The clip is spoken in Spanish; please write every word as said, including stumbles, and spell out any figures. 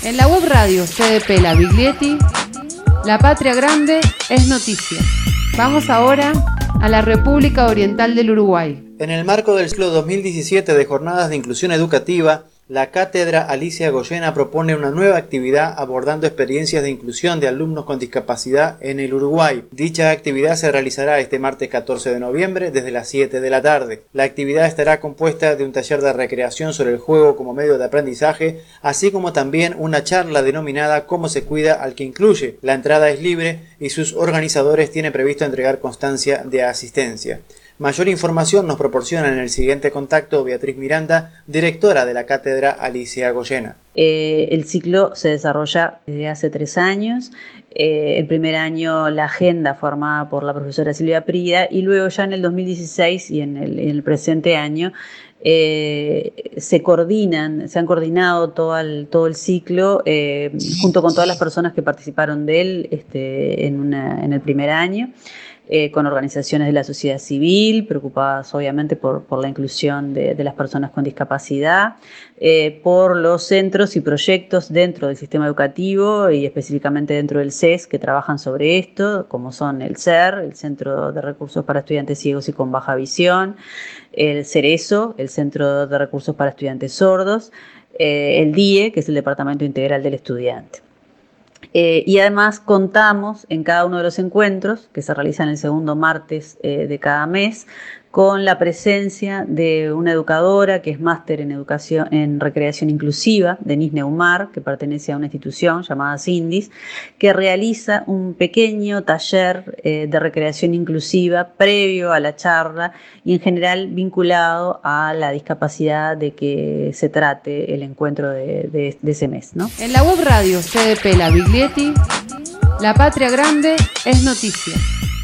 En la web radio C D P La Biglietti, La Patria Grande es noticia. Vamos ahora a la República Oriental del Uruguay. En el marco del ciclo dos mil diecisiete de Jornadas de Inclusión Educativa, la Cátedra Alicia Goyena propone una nueva actividad abordando experiencias de inclusión de alumnos con discapacidad en el Uruguay. Dicha actividad se realizará este martes catorce de noviembre desde las siete de la tarde. La actividad estará compuesta de un taller de recreación sobre el juego como medio de aprendizaje, así como también una charla denominada Cómo se cuida al que incluye. La entrada es libre y sus organizadores tienen previsto entregar constancia de asistencia. Mayor información nos proporciona en el siguiente contacto Beatriz Miranda, directora de la Cátedra Alicia Goyena. Eh, el ciclo se desarrolla desde hace tres años. Eh, el primer año la agenda formada por la profesora Silvia Prida y luego ya en el dos mil dieciséis y en el, en el presente año eh, se coordinan, se han coordinado todo el, todo el ciclo eh, junto con todas las personas que participaron de él este, en, una, en el primer año. Eh, con organizaciones de la sociedad civil, preocupadas obviamente por, por la inclusión de, de las personas con discapacidad, eh, por los centros y proyectos dentro del sistema educativo y específicamente dentro del C E S que trabajan sobre esto, como son el C E R, el Centro de Recursos para Estudiantes Ciegos y con Baja Visión, el CERESO, el Centro de Recursos para Estudiantes Sordos, eh, el D I E, que es el Departamento Integral del Estudiante. Eh, y además contamos en cada uno de los encuentros, que se realizan el segundo martes eh, de cada mes, con la presencia de una educadora que es máster en educación en recreación inclusiva, Denise Neumar, que pertenece a una institución llamada Sindis, que realiza un pequeño taller eh, de recreación inclusiva previo a la charla y en general vinculado a la discapacidad de que se trate el encuentro de, de, de ese mes, ¿no? En la web radio C D P La Biglietti, La Patria Grande es noticia.